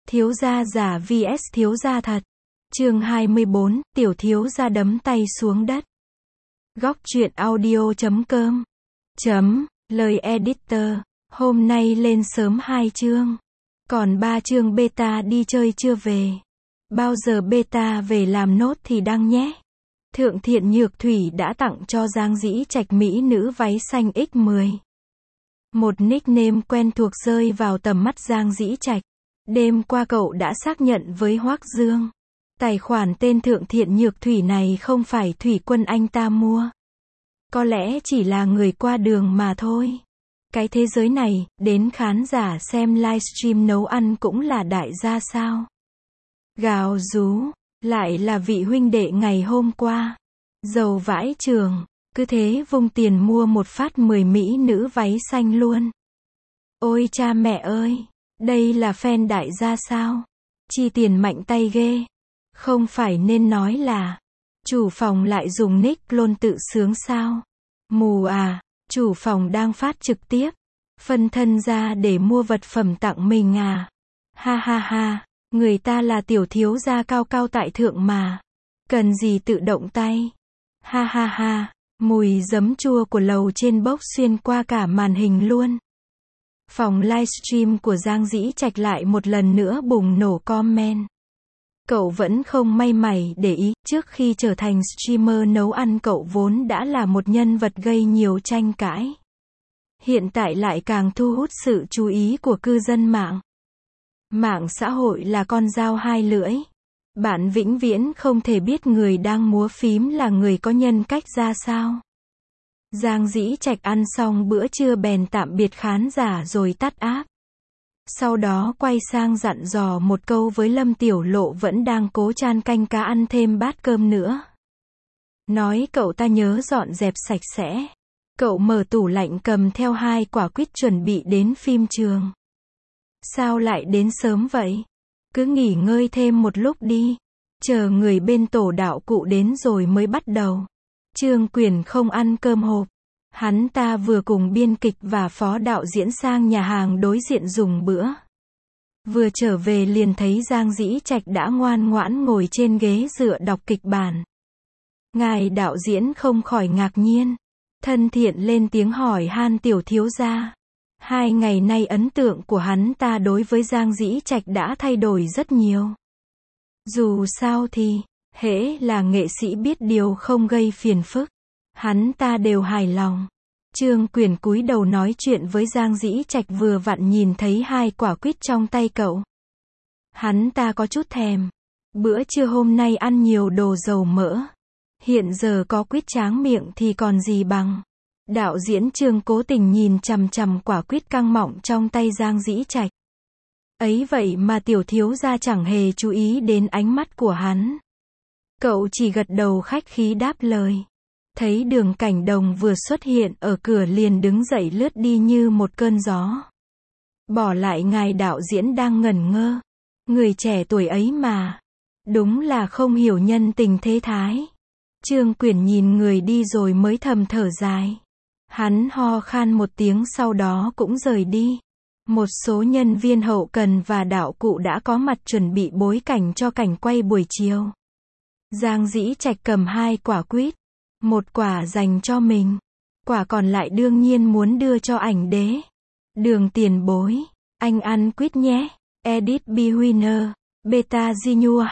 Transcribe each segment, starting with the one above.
Thiếu gia giả vs thiếu gia thật. Chương 24, tiểu thiếu gia đấm tay xuống đất. Góc truyện audio.com. Lời editor. Hôm nay lên sớm 2 chương. Còn 3 chương beta đi chơi chưa về. Bao giờ beta về làm nốt thì đăng nhé. Thượng Thiện Nhược Thủy đã tặng cho Giang Dĩ Trạch mỹ nữ váy xanh X10. Một nickname quen thuộc rơi vào tầm mắt Giang Dĩ Trạch. Đêm qua cậu đã xác nhận với Hoắc Dương. Tài khoản tên Thượng Thiện Nhược Thủy này không phải thủy quân anh ta mua. Có lẽ chỉ là người qua đường mà thôi. Cái thế giới này, đến khán giả xem livestream nấu ăn cũng là đại gia sao? Gào rú, lại là vị huynh đệ ngày hôm qua. Giàu vãi trường, cứ thế vung tiền mua một phát 10 mỹ nữ váy xanh luôn. Ôi cha mẹ ơi, đây là fan đại gia sao? Chi tiền mạnh tay ghê. Không phải nên nói là chủ phòng lại dùng nick clone tự sướng sao? Mù à, chủ phòng đang phát trực tiếp, phân thân ra để mua vật phẩm tặng mình à? Ha ha ha, người ta là tiểu thiếu gia cao cao tại thượng mà, cần gì tự động tay? Ha ha ha, mùi giấm chua của lầu trên bốc xuyên qua cả màn hình luôn. Phòng livestream của Giang Dĩ Trạch lại một lần nữa bùng nổ comment. Cậu vẫn không may mày để ý, trước khi trở thành streamer nấu ăn cậu vốn đã là một nhân vật gây nhiều tranh cãi. Hiện tại lại càng thu hút sự chú ý của cư dân mạng. Mạng xã hội là con dao hai lưỡi. Bạn vĩnh viễn không thể biết người đang múa phím là người có nhân cách ra sao. Giang Dĩ Trạch ăn xong bữa trưa bèn tạm biệt khán giả rồi tắt app. Sau đó quay sang dặn dò một câu với Lâm Tiểu Lộ vẫn đang cố chan canh cá ăn thêm bát cơm nữa. Nói cậu ta nhớ dọn dẹp sạch sẽ. Cậu mở tủ lạnh cầm theo 2 quả quýt chuẩn bị đến phim trường. Sao lại đến sớm vậy? Cứ nghỉ ngơi thêm một lúc đi. Chờ người bên tổ đạo cụ đến rồi mới bắt đầu. Trương Quyền không ăn cơm hộp. Hắn ta vừa cùng biên kịch và phó đạo diễn sang nhà hàng đối diện dùng bữa. Vừa trở về liền thấy Giang Dĩ Trạch đã ngoan ngoãn ngồi trên ghế dựa đọc kịch bản. Ngài đạo diễn không khỏi ngạc nhiên. Thân thiện lên tiếng hỏi han tiểu thiếu gia. 2 ngày nay ấn tượng của hắn ta đối với Giang Dĩ Trạch đã thay đổi rất nhiều. Dù sao thì, hễ là nghệ sĩ biết điều không gây phiền phức, hắn ta đều hài lòng. Trương Quyền cúi đầu nói chuyện với Giang Dĩ Trạch vừa vặn nhìn thấy 2 quả quýt trong tay cậu. Hắn ta có chút thèm. Bữa trưa hôm nay ăn nhiều đồ dầu mỡ. Hiện giờ có quýt tráng miệng thì còn gì bằng. Đạo diễn Trương cố tình nhìn chằm chằm quả quýt căng mọng trong tay Giang Dĩ Trạch. Ấy vậy mà tiểu thiếu gia chẳng hề chú ý đến ánh mắt của hắn. Cậu chỉ gật đầu khách khí đáp lời. Thấy Đường Cảnh Đồng vừa xuất hiện ở cửa liền đứng dậy lướt đi như một cơn gió. Bỏ lại ngài đạo diễn đang ngẩn ngơ. Người trẻ tuổi ấy mà. Đúng là không hiểu nhân tình thế thái. Trương Quyền nhìn người đi rồi mới thầm thở dài. Hắn ho khan một tiếng sau đó cũng rời đi. Một số nhân viên hậu cần và đạo cụ đã có mặt chuẩn bị bối cảnh cho cảnh quay buổi chiều. Giang Dĩ Trạch cầm 2 quả quýt. Một quả dành cho mình. Quả còn lại đương nhiên muốn đưa cho ảnh đế. Đường tiền bối. Anh ăn quýt nhé. Edit B Winner. Beta Gnu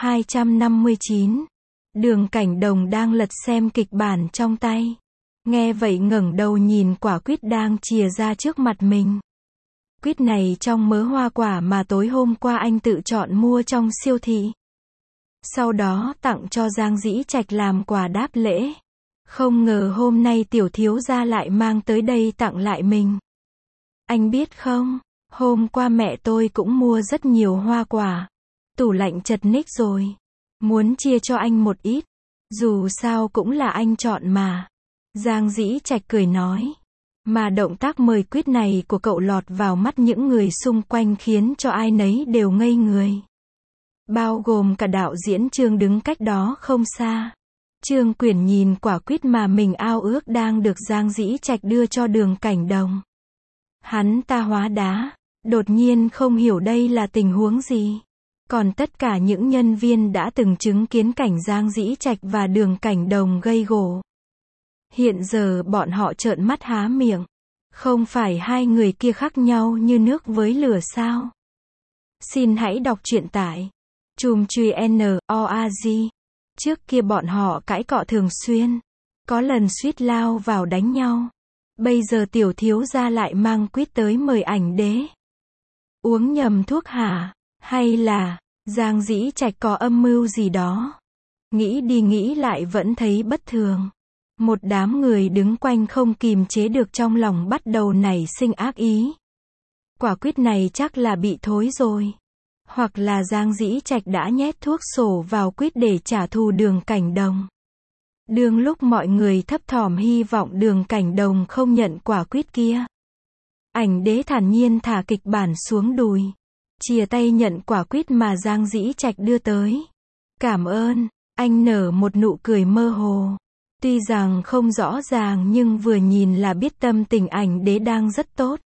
259. Đường Cảnh Đồng đang lật xem kịch bản trong tay. Nghe vậy ngẩng đầu nhìn quả quýt đang chìa ra trước mặt mình. Quýt này trong mớ hoa quả mà tối hôm qua anh tự chọn mua trong siêu thị. Sau đó tặng cho Giang Dĩ Trạch làm quà đáp lễ. Không ngờ hôm nay tiểu thiếu gia lại mang tới đây tặng lại mình. Anh biết không, hôm qua mẹ tôi cũng mua rất nhiều hoa quả. Tủ lạnh chật ních rồi. Muốn chia cho anh một ít. Dù sao cũng là anh chọn mà. Giang Dĩ Trạch cười nói. Mà động tác mời quýt này của cậu lọt vào mắt những người xung quanh khiến cho ai nấy đều ngây người. Bao gồm cả đạo diễn Trương đứng cách đó không xa. Trương Quyền nhìn quả quýt mà mình ao ước đang được Giang Dĩ Trạch đưa cho Đường Cảnh Đồng. Hắn ta hóa đá, đột nhiên không hiểu đây là tình huống gì. Còn tất cả những nhân viên đã từng chứng kiến cảnh Giang Dĩ Trạch và Đường Cảnh Đồng gây gổ. Hiện giờ bọn họ trợn mắt há miệng. Không phải hai người kia khác nhau như nước với lửa sao? Xin hãy đọc truyện tại Chùm Chùy NORG. Trước kia bọn họ cãi cọ thường xuyên. Có lần suýt lao vào đánh nhau. Bây giờ tiểu thiếu gia lại mang quýt tới mời ảnh đế. Uống nhầm thuốc hả? Hay là Giang Dĩ Trạch có âm mưu gì đó? Nghĩ đi nghĩ lại vẫn thấy bất thường. Một đám người đứng quanh không kìm chế được trong lòng bắt đầu nảy sinh ác ý. Quả quýt này chắc là bị thối rồi. Hoặc là Giang Dĩ Trạch đã nhét thuốc sổ vào quýt để trả thù Đường Cảnh Đồng. Đương lúc mọi người thấp thỏm hy vọng Đường Cảnh Đồng không nhận quả quýt kia, ảnh đế thản nhiên thả kịch bản xuống đùi. Chìa tay nhận quả quýt mà Giang Dĩ Trạch đưa tới. Cảm ơn, anh nở một nụ cười mơ hồ. Tuy rằng không rõ ràng nhưng vừa nhìn là biết tâm tình ảnh đế đang rất tốt.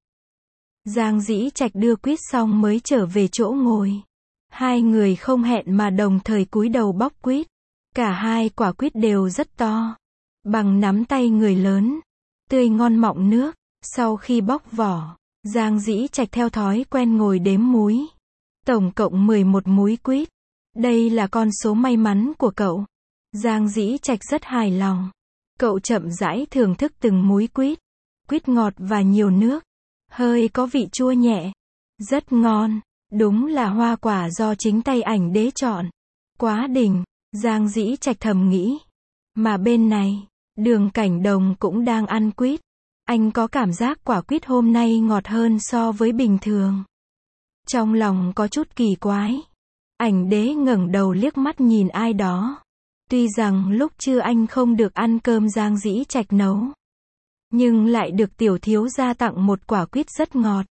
Giang Dĩ Trạch đưa quýt xong mới trở về chỗ ngồi. Hai người không hẹn mà đồng thời cúi đầu bóc quýt. Cả hai quả quýt đều rất to. Bằng nắm tay người lớn. Tươi ngon mọng nước. Sau khi bóc vỏ, Giang Dĩ Trạch theo thói quen ngồi đếm múi. Tổng cộng 11 múi quýt. Đây là con số may mắn của cậu. Giang Dĩ Trạch rất hài lòng. Cậu chậm rãi thưởng thức từng múi quýt. Quýt ngọt và nhiều nước. Hơi có vị chua nhẹ. Rất ngon. Đúng là hoa quả do chính tay ảnh đế chọn. Quá đỉnh, Giang Dĩ Trạch thầm nghĩ. Mà bên này, Đường Cảnh Đồng cũng đang ăn quýt. Anh có cảm giác quả quýt hôm nay ngọt hơn so với bình thường. Trong lòng có chút kỳ quái. Ảnh đế ngẩng đầu liếc mắt nhìn ai đó. Tuy rằng lúc trưa anh không được ăn cơm Giang Dĩ Trạch nấu, nhưng lại được tiểu thiếu gia tặng một quả quýt rất ngọt.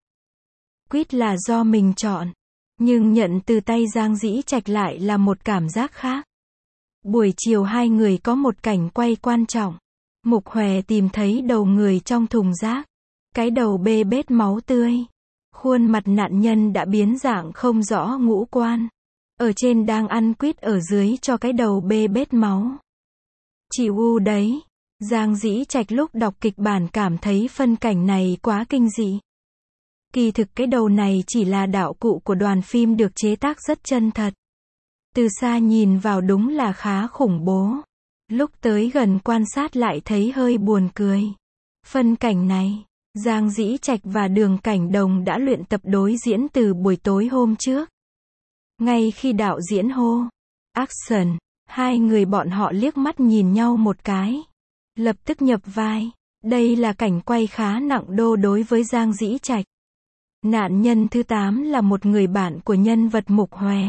Quýt là do mình chọn, nhưng nhận từ tay Giang Dĩ Trạch lại là một cảm giác khác. Buổi chiều hai người có một cảnh quay quan trọng. Mục Hòe tìm thấy đầu người trong thùng rác. Cái đầu bê bết máu tươi. Khuôn mặt nạn nhân đã biến dạng không rõ ngũ quan. Ở trên đang ăn quýt, ở dưới cho cái đầu bê bết máu. Chị U đấy. Giang Dĩ Trạch lúc đọc kịch bản cảm thấy phân cảnh này quá kinh dị. Kỳ thực cái đầu này chỉ là đạo cụ của đoàn phim được chế tác rất chân thật. Từ xa nhìn vào đúng là khá khủng bố. Lúc tới gần quan sát lại thấy hơi buồn cười. Phân cảnh này, Giang Dĩ Trạch và Đường Cảnh Đồng đã luyện tập đối diễn từ buổi tối hôm trước. Ngay khi đạo diễn hô Action, hai người bọn họ liếc mắt nhìn nhau một cái. Lập tức nhập vai. Đây là cảnh quay khá nặng đô đối với Giang Dĩ Trạch. Nạn nhân thứ 8 là một người bạn của nhân vật Mục Hòe.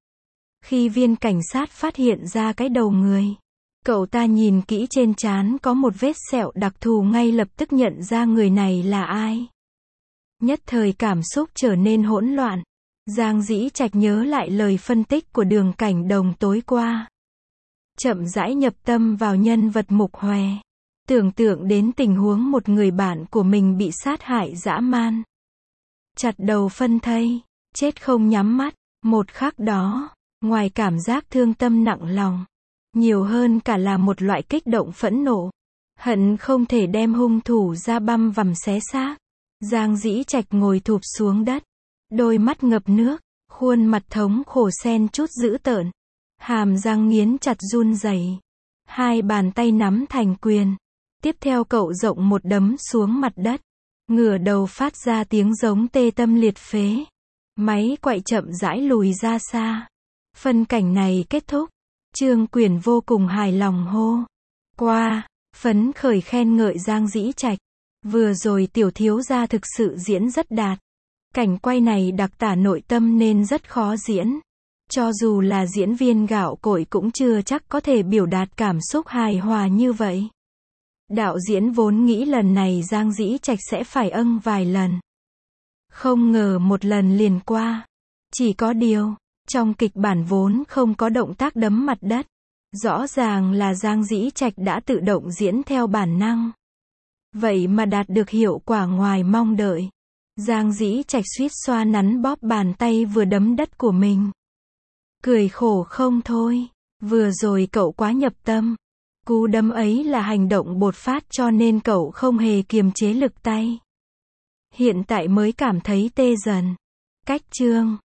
Khi viên cảnh sát phát hiện ra cái đầu người, cậu ta nhìn kỹ trên trán có một vết sẹo đặc thù, ngay lập tức nhận ra người này là ai. Nhất thời cảm xúc trở nên hỗn loạn. Giang Dĩ Trạch nhớ lại lời phân tích của Đường Cảnh Đồng tối qua. Chậm rãi nhập tâm vào nhân vật Mục Hòe. Tưởng tượng đến tình huống một người bạn của mình bị sát hại dã man. Chặt đầu phân thây, chết không nhắm mắt. Một khắc đó, ngoài cảm giác thương tâm nặng lòng, nhiều hơn cả là một loại kích động phẫn nộ. Hận không thể đem hung thủ ra băm vằm xé xác. Giang Dĩ Trạch ngồi thụp xuống đất. Đôi mắt ngập nước, khuôn mặt thống khổ xen chút dữ tợn. Hàm răng nghiến chặt run rẩy. Hai bàn tay nắm thành quyền. Tiếp theo cậu rộng một đấm xuống mặt đất. Ngửa đầu phát ra tiếng giống tê tâm liệt phế. Máy quay chậm rãi lùi ra xa. Phân cảnh này kết thúc. Trương Quyền vô cùng hài lòng hô qua, phấn khởi khen ngợi Giang Dĩ Trạch. Vừa rồi tiểu thiếu gia thực sự diễn rất đạt. Cảnh quay này đặc tả nội tâm nên rất khó diễn. Cho dù là diễn viên gạo cội cũng chưa chắc có thể biểu đạt cảm xúc hài hòa như vậy. Đạo diễn vốn nghĩ lần này Giang Dĩ Trạch sẽ phải vài lần. Không ngờ một lần liền qua. Chỉ có điều, trong kịch bản vốn không có động tác đấm mặt đất. Rõ ràng là Giang Dĩ Trạch đã tự động diễn theo bản năng. Vậy mà đạt được hiệu quả ngoài mong đợi. Giang Dĩ Trạch suýt xoa nắn bóp bàn tay vừa đấm đất của mình. Cười khổ không thôi. Vừa rồi cậu quá nhập tâm. Cú đấm ấy là hành động bột phát cho nên cậu không hề kiềm chế lực tay. Hiện tại mới cảm thấy tê dần. Cách chương